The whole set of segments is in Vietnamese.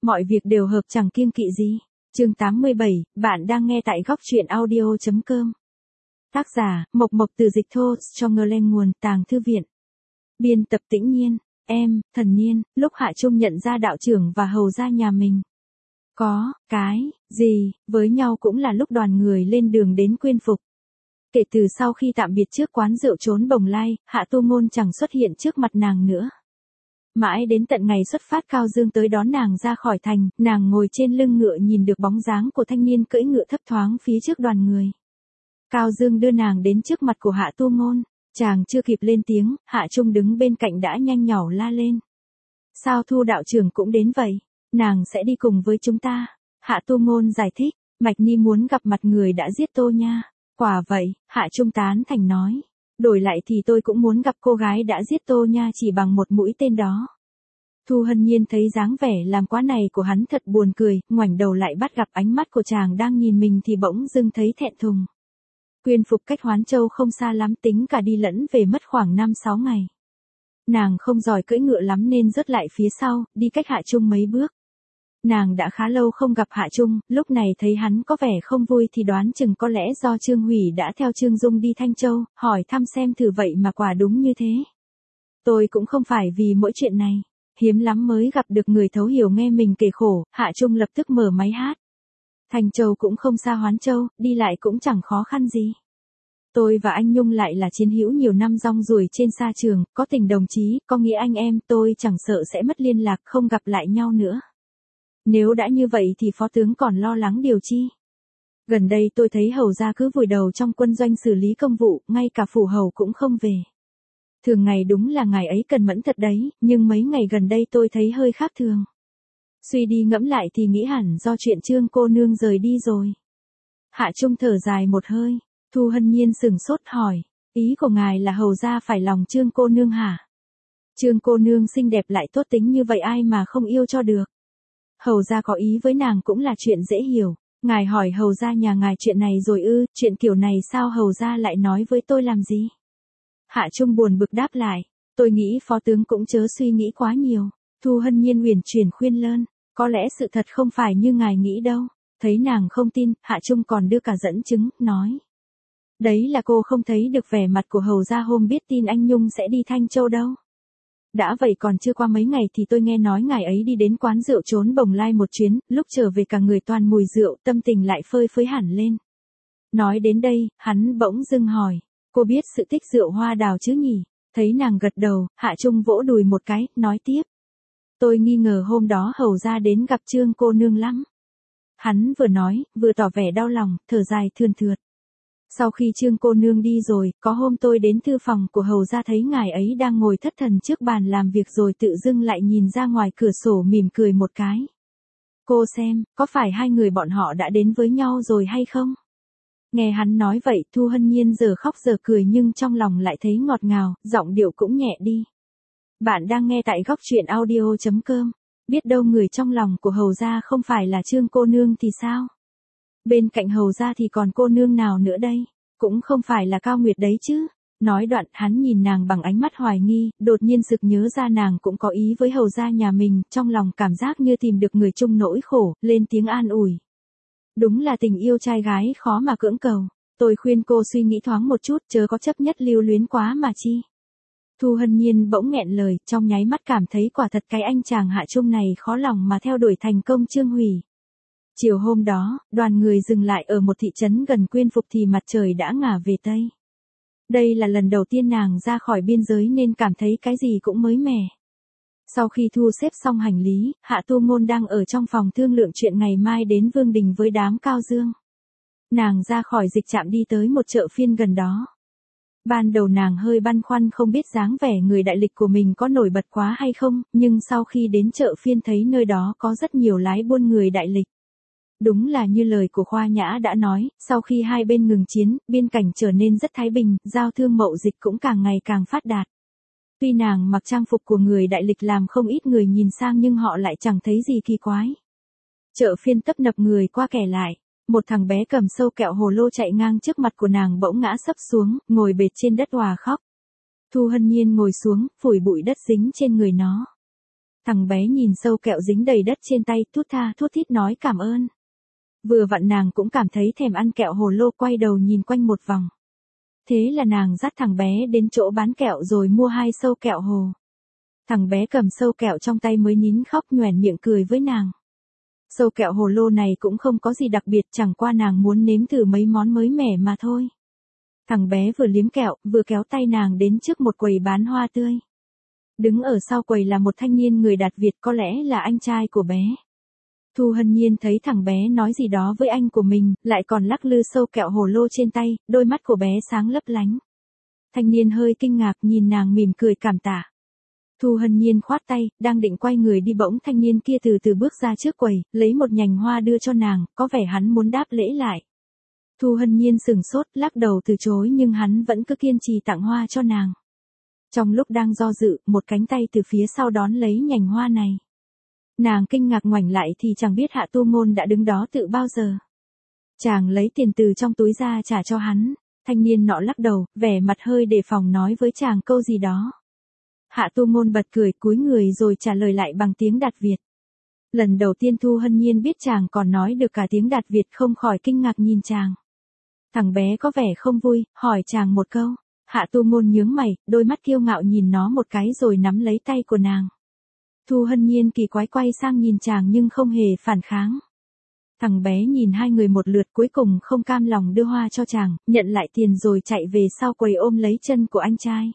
Mọi việc đều hợp chẳng kiêng kỵ gì. Chương 87, bạn đang nghe tại góc truyện audio.com. Tác giả, Mộc Mộc từ dịch thô, cho ngơ lên nguồn tàng thư viện. Biên tập Tĩnh Nhiên, em, Thần Niên, lúc Hạ Trung nhận ra đạo trưởng và hầu gia nhà mình. Có, cái, gì, với nhau cũng là lúc đoàn người lên đường đến Quyên Phục. Kể từ sau khi tạm biệt trước quán rượu trốn Bồng Lai, Hạ Tu Ngôn chẳng xuất hiện trước mặt nàng nữa. Mãi đến tận ngày xuất phát Cao Dương tới đón nàng ra khỏi thành, nàng ngồi trên lưng ngựa nhìn được bóng dáng của thanh niên cưỡi ngựa thấp thoáng phía trước đoàn người. Cao Dương đưa nàng đến trước mặt của Hạ Tu Ngôn, chàng chưa kịp lên tiếng, Hạ Trung đứng bên cạnh đã nhanh nhỏ la lên. Sao Thu đạo trưởng cũng đến vậy? Nàng sẽ đi cùng với chúng ta. Hạ Tu Ngôn giải thích, Mạch Ni muốn gặp mặt người đã giết Tô Nha. Quả vậy, Hạ Trung tán thành nói. Đổi lại thì tôi cũng muốn gặp cô gái đã giết Tô Nha chỉ bằng một mũi tên đó. Thu Hân Nhiên thấy dáng vẻ làm quá này của hắn thật buồn cười, ngoảnh đầu lại bắt gặp ánh mắt của chàng đang nhìn mình thì bỗng dưng thấy thẹn thùng. Quyên Phục cách Hoán Châu không xa lắm, tính cả đi lẫn về mất khoảng 5-6 ngày. Nàng không giỏi cưỡi ngựa lắm nên rớt lại phía sau, đi cách Hạ Trung mấy bước. Nàng đã khá lâu không gặp Hạ Trung, lúc này thấy hắn có vẻ không vui thì đoán chừng có lẽ do Trương Hủy đã theo Trương Dung đi Thanh Châu, hỏi thăm xem thử vậy mà quả đúng như thế. Tôi cũng không phải vì mỗi chuyện này, hiếm lắm mới gặp được người thấu hiểu nghe mình kể khổ. Hạ Trung lập tức mở máy hát. Thanh Châu cũng không xa Hoán Châu, đi lại cũng chẳng khó khăn gì. Tôi và anh Nhung lại là chiến hữu nhiều năm rong ruổi trên sa trường, có tình đồng chí, có nghĩa anh em, tôi chẳng sợ sẽ mất liên lạc không gặp lại nhau nữa. Nếu đã như vậy thì phó tướng còn lo lắng điều chi? Gần đây tôi thấy hầu gia cứ vùi đầu trong quân doanh xử lý công vụ, ngay cả phủ hầu cũng không về. Thường ngày đúng là ngài ấy cần mẫn thật đấy, nhưng mấy ngày gần đây tôi thấy hơi khác thường. Suy đi ngẫm lại thì nghĩ hẳn do chuyện Trương cô nương rời đi rồi. Hạ Trung thở dài một hơi, Thu Hân Nhiên sửng sốt hỏi, ý của ngài là hầu gia phải lòng Trương cô nương hả? Trương cô nương xinh đẹp lại tốt tính như vậy ai mà không yêu cho được. Hầu gia có ý với nàng cũng là chuyện dễ hiểu, ngài hỏi hầu gia nhà ngài chuyện này rồi ư, chuyện kiểu này sao hầu gia lại nói với tôi làm gì? Hạ Trung buồn bực đáp lại, tôi nghĩ phó tướng cũng chớ suy nghĩ quá nhiều. Thu Hân Nhiên uyển chuyển khuyên lơn, có lẽ sự thật không phải như ngài nghĩ đâu. Thấy nàng không tin, Hạ Trung còn đưa cả dẫn chứng, nói. Đấy là cô không thấy được vẻ mặt của hầu gia hôm biết tin anh Nhung sẽ đi Thanh Châu đâu. Đã vậy còn chưa qua mấy ngày thì tôi nghe nói ngài ấy đi đến quán rượu trốn Bồng Lai một chuyến, lúc trở về cả người toàn mùi rượu, tâm tình lại phơi phới hẳn lên. Nói đến đây, hắn bỗng dưng hỏi, cô biết sự tích rượu hoa đào chứ nhỉ? Thấy nàng gật đầu, Hạ Trung vỗ đùi một cái, nói tiếp. Tôi nghi ngờ hôm đó hầu gia đến gặp Trương cô nương lắm. Hắn vừa nói, vừa tỏ vẻ đau lòng, thở dài thườn thượt. Sau khi Trương cô nương đi rồi, có hôm tôi đến thư phòng của hầu gia thấy ngài ấy đang ngồi thất thần trước bàn làm việc rồi tự dưng lại nhìn ra ngoài cửa sổ mỉm cười một cái. Cô xem, có phải hai người bọn họ đã đến với nhau rồi hay không? Nghe hắn nói vậy, Thu Hân Nhiên giờ khóc giờ cười nhưng trong lòng lại thấy ngọt ngào, giọng điệu cũng nhẹ đi. Bạn đang nghe tại góc truyện audio.com. Biết đâu người trong lòng của hầu gia không phải là Trương cô nương thì sao? Bên cạnh hầu gia thì còn cô nương nào nữa đây? Cũng không phải là Cao Nguyệt đấy chứ? Nói đoạn hắn nhìn nàng bằng ánh mắt hoài nghi, đột nhiên sực nhớ ra nàng cũng có ý với hầu gia nhà mình, trong lòng cảm giác như tìm được người chung nỗi khổ, lên tiếng an ủi. Đúng là tình yêu trai gái khó mà cưỡng cầu. Tôi khuyên cô suy nghĩ thoáng một chút, chớ có chấp nhất lưu luyến quá mà chi. Thu Hân Nhiên bỗng nghẹn lời, trong nháy mắt cảm thấy quả thật cái anh chàng Hạ Trung này khó lòng mà theo đuổi thành công Trương Hủy. Chiều hôm đó, đoàn người dừng lại ở một thị trấn gần Quyên Phục thì mặt trời đã ngả về Tây. Đây là lần đầu tiên nàng ra khỏi biên giới nên cảm thấy cái gì cũng mới mẻ. Sau khi thu xếp xong hành lý, Hạ Tu Ngôn đang ở trong phòng thương lượng chuyện ngày mai đến Vương Đình với đám Cao Dương. Nàng ra khỏi dịch trạm đi tới một chợ phiên gần đó. Ban đầu nàng hơi băn khoăn không biết dáng vẻ người đại lịch của mình có nổi bật quá hay không, nhưng sau khi đến chợ phiên thấy nơi đó có rất nhiều lái buôn người đại lịch. Đúng là như lời của Khoa Nhã đã nói, sau khi hai bên ngừng chiến, biên cảnh trở nên rất thái bình, giao thương mậu dịch cũng càng ngày càng phát đạt. Tuy nàng mặc trang phục của người đại lịch làm không ít người nhìn sang nhưng họ lại chẳng thấy gì kỳ quái. Chợ phiên tấp nập người qua kẻ lại. Một thằng bé cầm sâu kẹo hồ lô chạy ngang trước mặt của nàng bỗng ngã sấp xuống, ngồi bệt trên đất òa khóc. Thu Hân Nhiên ngồi xuống, phủi bụi đất dính trên người nó. Thằng bé nhìn sâu kẹo dính đầy đất trên tay, thút tha thút thít nói cảm ơn. Vừa vặn nàng cũng cảm thấy thèm ăn kẹo hồ lô, quay đầu nhìn quanh một vòng. Thế là nàng dắt thằng bé đến chỗ bán kẹo rồi mua 2 sâu kẹo hồ. Thằng bé cầm sâu kẹo trong tay mới nín khóc, nhoẻn miệng cười với nàng. Sâu kẹo hồ lô này cũng không có gì đặc biệt, chẳng qua nàng muốn nếm thử mấy món mới mẻ mà thôi. Thằng bé vừa liếm kẹo, vừa kéo tay nàng đến trước một quầy bán hoa tươi. Đứng ở sau quầy là một thanh niên người Đạt Việt, có lẽ là anh trai của bé. Thu Hân Nhiên thấy thằng bé nói gì đó với anh của mình, lại còn lắc lư sâu kẹo hồ lô trên tay, đôi mắt của bé sáng lấp lánh. Thanh niên hơi kinh ngạc nhìn nàng mỉm cười cảm tạ. Thu Hân Nhiên khoát tay, đang định quay người đi bỗng thanh niên kia từ từ bước ra trước quầy, lấy một nhành hoa đưa cho nàng, có vẻ hắn muốn đáp lễ lại. Thu Hân Nhiên sừng sốt, lắc đầu từ chối nhưng hắn vẫn cứ kiên trì tặng hoa cho nàng. Trong lúc đang do dự, một cánh tay từ phía sau đón lấy nhành hoa này. Nàng kinh ngạc ngoảnh lại thì chẳng biết Hạ Tu Ngôn đã đứng đó từ bao giờ. Chàng lấy tiền từ trong túi ra trả cho hắn, thanh niên nọ lắc đầu, vẻ mặt hơi đề phòng nói với chàng câu gì đó. Hạ Tu Ngôn bật cười cúi người rồi trả lời lại bằng tiếng Đạt Việt. Lần đầu tiên Thu Hân Nhiên biết chàng còn nói được cả tiếng Đạt Việt, không khỏi kinh ngạc nhìn chàng. Thằng bé có vẻ không vui, hỏi chàng một câu. Hạ Tu Ngôn nhướng mày, đôi mắt kiêu ngạo nhìn nó một cái rồi nắm lấy tay của nàng. Thu Hân Nhiên kỳ quái quay sang nhìn chàng nhưng không hề phản kháng. Thằng bé nhìn hai người một lượt, cuối cùng không cam lòng đưa hoa cho chàng, nhận lại tiền rồi chạy về sau quầy ôm lấy chân của anh trai.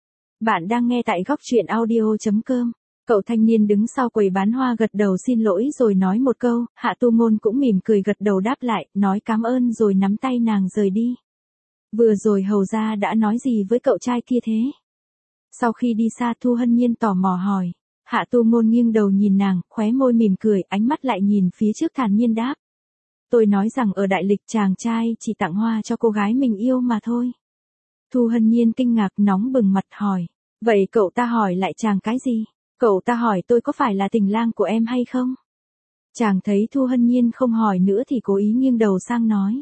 Bạn đang nghe tại góc truyện audio.com. Cậu thanh niên đứng sau quầy bán hoa gật đầu xin lỗi rồi nói một câu, Hạ Tu Ngôn cũng mỉm cười gật đầu đáp lại, nói cảm ơn rồi nắm tay nàng rời đi. Vừa rồi hầu gia đã nói gì với cậu trai kia thế? Sau khi đi xa Thu Hân Nhiên tò mò hỏi. Hạ Tu Ngôn nghiêng đầu nhìn nàng, khóe môi mỉm cười, ánh mắt lại nhìn phía trước thản nhiên đáp. Tôi nói rằng ở đại lịch chàng trai chỉ tặng hoa cho cô gái mình yêu mà thôi. Thu Hân Nhiên kinh ngạc nóng bừng mặt hỏi. Vậy cậu ta hỏi lại chàng cái gì? Cậu ta hỏi tôi có phải là tình lang của em hay không? Chàng thấy Thu Hân Nhiên không hỏi nữa thì cố ý nghiêng đầu sang nói.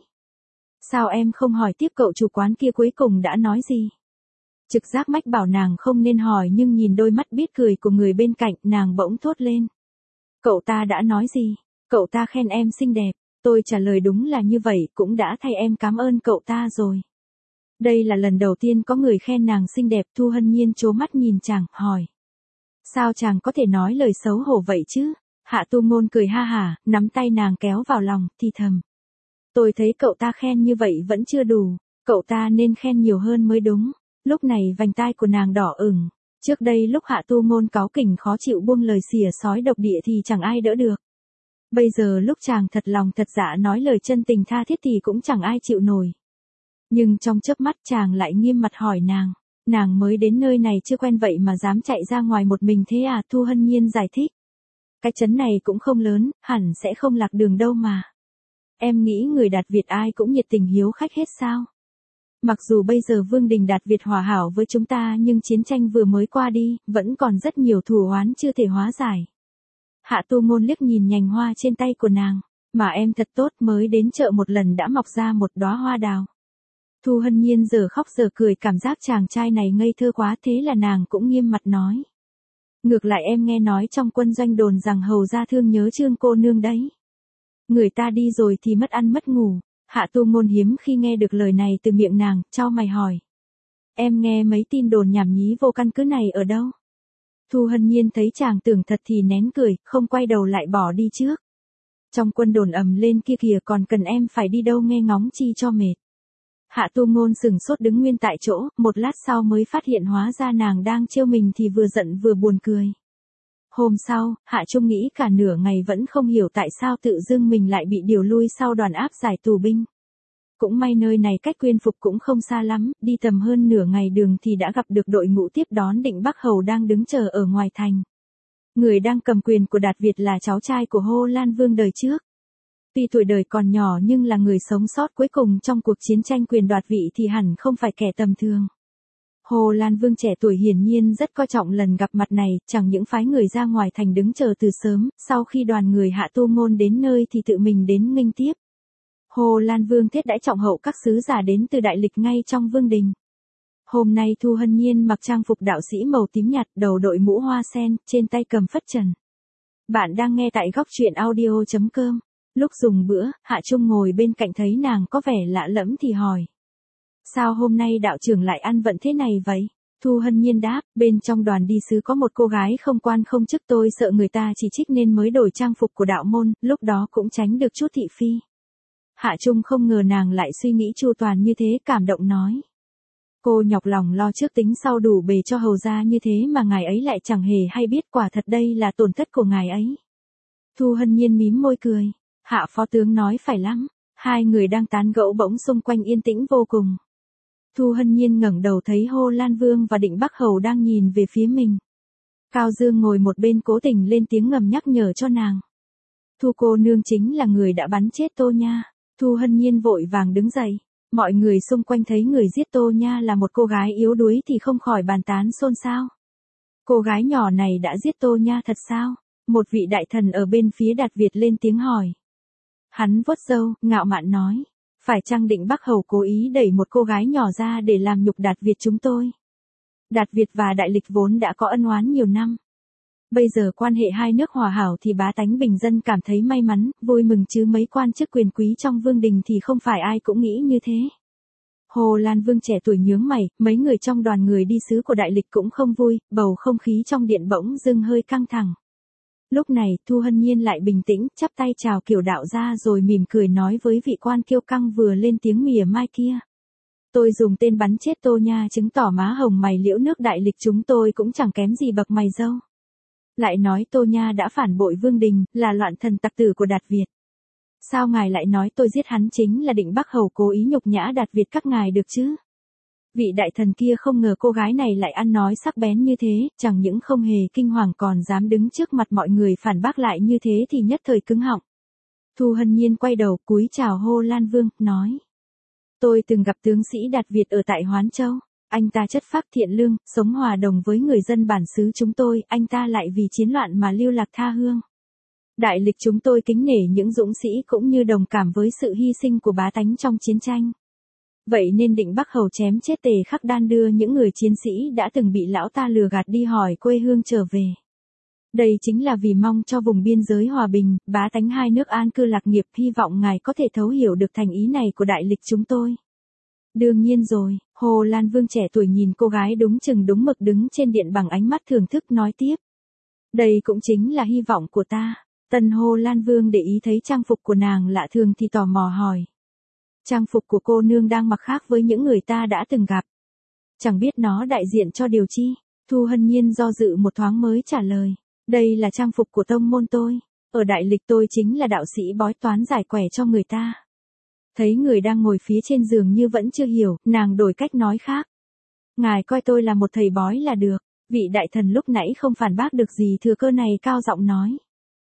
Sao em không hỏi tiếp cậu chủ quán kia cuối cùng đã nói gì? Trực giác mách bảo nàng không nên hỏi nhưng nhìn đôi mắt biết cười của người bên cạnh nàng bỗng thốt lên. Cậu ta đã nói gì? Cậu ta khen em xinh đẹp. Tôi trả lời đúng là như vậy, cũng đã thay em cảm ơn cậu ta rồi. Đây là lần đầu tiên có người khen nàng xinh đẹp. Thu Hân Nhiên trố mắt nhìn chàng, hỏi. Sao chàng có thể nói lời xấu hổ vậy chứ? Hạ Tu Ngôn cười ha hả, nắm tay nàng kéo vào lòng, thì thầm. Tôi thấy cậu ta khen như vậy vẫn chưa đủ, cậu ta nên khen nhiều hơn mới đúng. Lúc này vành tai của nàng đỏ ửng. Trước đây lúc Hạ Tu Ngôn cáu kỉnh khó chịu buông lời xỉa sói độc địa thì chẳng ai đỡ được. Bây giờ lúc chàng thật lòng thật dạ nói lời chân tình tha thiết thì cũng chẳng ai chịu nổi. Nhưng trong chớp mắt chàng lại nghiêm mặt hỏi nàng. Nàng mới đến nơi này chưa quen vậy mà dám chạy ra ngoài một mình thế à? Thu Hân Nhiên giải thích. Cái trấn này cũng không lớn, hẳn sẽ không lạc đường đâu mà. Em nghĩ người Đạt Việt ai cũng nhiệt tình hiếu khách hết sao? Mặc dù bây giờ Vương đình Đạt Việt hòa hảo với chúng ta nhưng chiến tranh vừa mới qua đi, vẫn còn rất nhiều thù oán chưa thể hóa giải. Hạ Tu Ngôn liếc nhìn nhành hoa trên tay của nàng, mà em thật tốt, mới đến chợ một lần đã mọc ra một đóa hoa đào. Thu Hân Nhiên giờ khóc giờ cười, cảm giác chàng trai này ngây thơ quá, thế là nàng cũng nghiêm mặt nói. Ngược lại em nghe nói trong quân doanh đồn rằng hầu gia thương nhớ Trương cô nương đấy. Người ta đi rồi thì mất ăn mất ngủ. Hạ Tu Ngôn hiếm khi nghe được lời này từ miệng nàng, chau mày hỏi. Em nghe mấy tin đồn nhảm nhí vô căn cứ này ở đâu? Thu Hân Nhiên thấy chàng tưởng thật thì nén cười, không quay đầu lại bỏ đi trước. Trong quân đồn ầm lên kia kìa, còn cần em phải đi đâu nghe ngóng chi cho mệt. Hạ Tu Ngôn sừng sốt đứng nguyên tại chỗ, một lát sau mới phát hiện hóa ra nàng đang trêu mình thì vừa giận vừa buồn cười. Hôm sau, Hạ Trung nghĩ cả nửa ngày vẫn không hiểu tại sao tự dưng mình lại bị điều lui sau đoàn áp giải tù binh. Cũng may nơi này cách Quyên Phục cũng không xa lắm, đi tầm hơn nửa ngày đường thì đã gặp được đội ngũ tiếp đón Định Bắc Hầu đang đứng chờ ở ngoài thành. Người đang cầm quyền của Đạt Việt là cháu trai của Hô Lan Vương đời trước. Tuy tuổi đời còn nhỏ nhưng là người sống sót cuối cùng trong cuộc chiến tranh quyền đoạt vị thì hẳn không phải kẻ tầm thường. Hồ Lan Vương trẻ tuổi hiển nhiên rất coi trọng lần gặp mặt này, chẳng những phái người ra ngoài thành đứng chờ từ sớm, sau khi đoàn người Hạ Tu Ngôn đến nơi thì tự mình đến nghênh tiếp. Hồ Lan Vương thiết đãi trọng hậu các sứ giả đến từ đại lịch ngay trong vương đình. Hôm nay Thu Hân Nhiên mặc trang phục đạo sĩ màu tím nhạt, đầu đội mũ hoa sen, trên tay cầm phất trần. Bạn đang nghe tại góc truyện audio.com. Lúc dùng bữa, Hạ Trung ngồi bên cạnh thấy nàng có vẻ lạ lẫm thì hỏi. Sao hôm nay đạo trưởng lại ăn vận thế này vậy? Thu Hân Nhiên đáp, bên trong đoàn đi sứ có một cô gái không quan không chức, tôi sợ người ta chỉ trích nên mới đổi trang phục của đạo môn, lúc đó cũng tránh được chút thị phi. Hạ Trung không ngờ nàng lại suy nghĩ chu toàn như thế, cảm động nói. Cô nhọc lòng lo trước tính sau đủ bề cho hầu gia như thế mà ngài ấy lại chẳng hề hay biết, quả thật đây là tổn thất của ngài ấy. Thu Hân Nhiên mím môi cười. Hạ phó tướng nói phải lắm. Hai người đang tán gẫu bỗng xung quanh yên tĩnh vô cùng. Thu Hân Nhiên ngẩng đầu thấy Hồ Lan Vương và Định Bắc Hầu đang nhìn về phía mình. Cao Dương ngồi một bên cố tình lên tiếng ngầm nhắc nhở cho nàng. Thu cô nương chính là người đã bắn chết Tô Nha. Thu Hân Nhiên vội vàng đứng dậy. Mọi người xung quanh thấy người giết Tô Nha là một cô gái yếu đuối thì không khỏi bàn tán xôn xao. Cô gái nhỏ này đã giết Tô Nha thật sao? Một vị đại thần ở bên phía Đạt Việt lên tiếng hỏi. Hắn vuốt râu, ngạo mạn nói. Phải chăng Định Bắc Hầu cố ý đẩy một cô gái nhỏ ra để làm nhục Đạt Việt chúng tôi? Đạt Việt và Đại Lịch vốn đã có ân oán nhiều năm. Bây giờ quan hệ hai nước hòa hảo thì bá tánh bình dân cảm thấy may mắn, vui mừng, chứ mấy quan chức quyền quý trong vương đình thì không phải ai cũng nghĩ như thế. Hồ Lan Vương trẻ tuổi nhướng mày, mấy người trong đoàn người đi sứ của Đại Lịch cũng không vui, bầu không khí trong điện bỗng dưng hơi căng thẳng. Lúc này, Thu Hân Nhiên lại bình tĩnh, chắp tay chào kiểu đạo gia rồi mỉm cười nói với vị quan kiêu căng vừa lên tiếng mỉa mai kia. Tôi dùng tên bắn chết Tô Nha chứng tỏ má hồng mày liễu nước Đại Lịch chúng tôi cũng chẳng kém gì bậc mày dâu. Lại nói Tô Nha đã phản bội vương đình, là loạn thần tặc tử của Đạt Việt. Sao ngài lại nói tôi giết hắn chính là Định Bắc Hầu cố ý nhục nhã Đạt Việt các ngài được chứ? Vị đại thần kia không ngờ cô gái này lại ăn nói sắc bén như thế, chẳng những không hề kinh hoàng còn dám đứng trước mặt mọi người phản bác lại như thế thì nhất thời cứng họng. Thu Hân Nhiên quay đầu cúi chào Hồ Lan Vương, nói. Tôi từng gặp tướng sĩ Đạt Việt ở tại Hoán Châu. Anh ta chất phác thiện lương, sống hòa đồng với người dân bản xứ chúng tôi, anh ta lại vì chiến loạn mà lưu lạc tha hương. Đại Lịch chúng tôi kính nể những dũng sĩ cũng như đồng cảm với sự hy sinh của bá tánh trong chiến tranh. Vậy nên Định Bắc Hầu chém chết Tề Khắc Đan đưa những người chiến sĩ đã từng bị lão ta lừa gạt đi hỏi quê hương trở về. Đây chính là vì mong cho vùng biên giới hòa bình, bá tánh hai nước an cư lạc nghiệp, hy vọng ngài có thể thấu hiểu được thành ý này của Đại Lịch chúng tôi. Đương nhiên rồi, Hồ Lan Vương trẻ tuổi nhìn cô gái đúng chừng đúng mực đứng trên điện bằng ánh mắt thưởng thức nói tiếp. Đây cũng chính là hy vọng của ta. Tần Hồ Lan Vương để ý thấy trang phục của nàng lạ thường thì tò mò hỏi. Trang phục của cô nương đang mặc khác với những người ta đã từng gặp. Chẳng biết nó đại diện cho điều chi? Thu Hân Nhiên do dự một thoáng mới trả lời. Đây là trang phục của tông môn tôi. Ở Đại Lịch tôi chính là đạo sĩ bói toán giải quẻ cho người ta. Thấy người đang ngồi phía trên giường như vẫn chưa hiểu, nàng đổi cách nói khác. Ngài coi tôi là một thầy bói là được. Vị đại thần lúc nãy không phản bác được gì thừa cơ này cao giọng nói.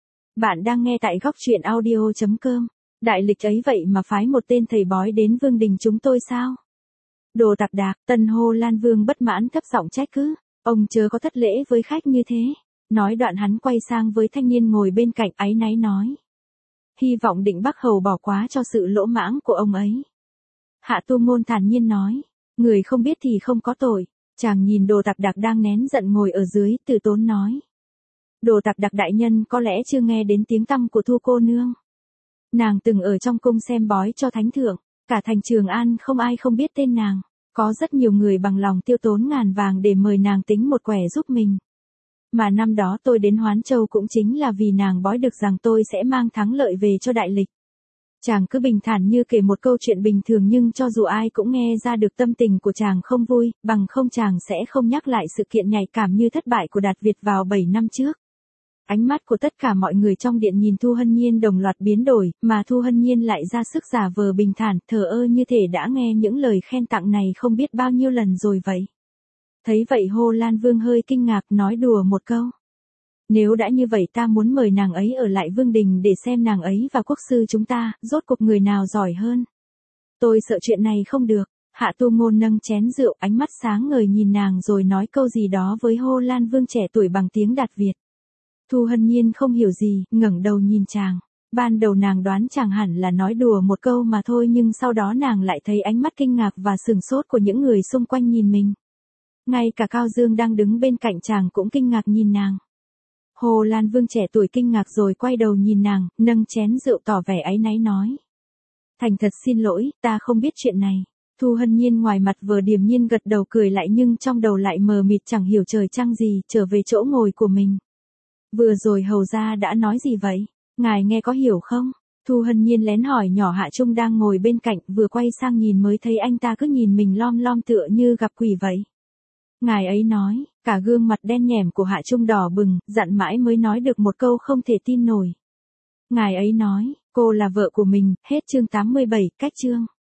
Bạn đang nghe tại góc truyện audio.com. Đại Lịch ấy vậy mà phái một tên thầy bói đến vương đình chúng tôi sao? Đồ tạp đạc, Tần Hồ Lan Vương bất mãn thấp giọng trách cứ. Ông chớ có thất lễ với khách như thế. Nói đoạn hắn quay sang với thanh niên ngồi bên cạnh áy náy nói. Hy vọng Định Bắc Hầu bỏ quá cho sự lỗ mãng của ông ấy. Hạ Tu Ngôn thản nhiên nói. Người không biết thì không có tội. Chàng nhìn Đồ Tạp Đạc đang nén giận ngồi ở dưới, từ tốn nói. Đồ Tạp Đạc đại nhân có lẽ chưa nghe đến tiếng tăm của Thu cô nương. Nàng từng ở trong cung xem bói cho thánh thượng. Cả thành Trường An không ai không biết tên nàng. Có rất nhiều người bằng lòng tiêu tốn ngàn vàng để mời nàng tính một quẻ giúp mình. Mà năm đó tôi đến Hoán Châu cũng chính là vì nàng bói được rằng tôi sẽ mang thắng lợi về cho Đại Lịch. Chàng cứ bình thản như kể một câu chuyện bình thường nhưng cho dù ai cũng nghe ra được tâm tình của chàng không vui, bằng không chàng sẽ không nhắc lại sự kiện nhạy cảm như thất bại của Đạt Việt vào 7 năm trước. Ánh mắt của tất cả mọi người trong điện nhìn Thu Hân Nhiên đồng loạt biến đổi, mà Thu Hân Nhiên lại ra sức giả vờ bình thản, thờ ơ như thể đã nghe những lời khen tặng này không biết bao nhiêu lần rồi vậy. Thấy vậy Hồ Lan Vương hơi kinh ngạc nói đùa một câu. Nếu đã như vậy ta muốn mời nàng ấy ở lại vương đình để xem nàng ấy và quốc sư chúng ta, rốt cuộc người nào giỏi hơn. Tôi sợ chuyện này không được. Hạ Tu Ngôn nâng chén rượu, ánh mắt sáng ngời nhìn nàng rồi nói câu gì đó với Hồ Lan Vương trẻ tuổi bằng tiếng Đạt Việt. Thu Hân Nhiên không hiểu gì, ngẩng đầu nhìn chàng. Ban đầu nàng đoán chàng hẳn là nói đùa một câu mà thôi nhưng sau đó nàng lại thấy ánh mắt kinh ngạc và sửng sốt của những người xung quanh nhìn mình. Ngay cả Cao Dương đang đứng bên cạnh chàng cũng kinh ngạc nhìn nàng. Hồ Lan Vương trẻ tuổi kinh ngạc rồi quay đầu nhìn nàng, nâng chén rượu tỏ vẻ áy náy nói. Thành thật xin lỗi, ta không biết chuyện này. Thu Hân Nhiên ngoài mặt vừa điềm nhiên gật đầu cười lại nhưng trong đầu lại mờ mịt chẳng hiểu trời trăng gì, trở về chỗ ngồi của mình. Vừa rồi hầu gia đã nói gì vậy? Ngài nghe có hiểu không? Thu Hân Nhiên lén hỏi nhỏ Hạ Trung đang ngồi bên cạnh, vừa quay sang nhìn mới thấy anh ta cứ nhìn mình lom lom tựa như gặp quỷ vậy. Ngài ấy nói, cả gương mặt đen nhẻm của Hạ Trung đỏ bừng, dặn mãi mới nói được một câu không thể tin nổi. Ngài ấy nói, cô là vợ của mình, hết chương 87, cách chương.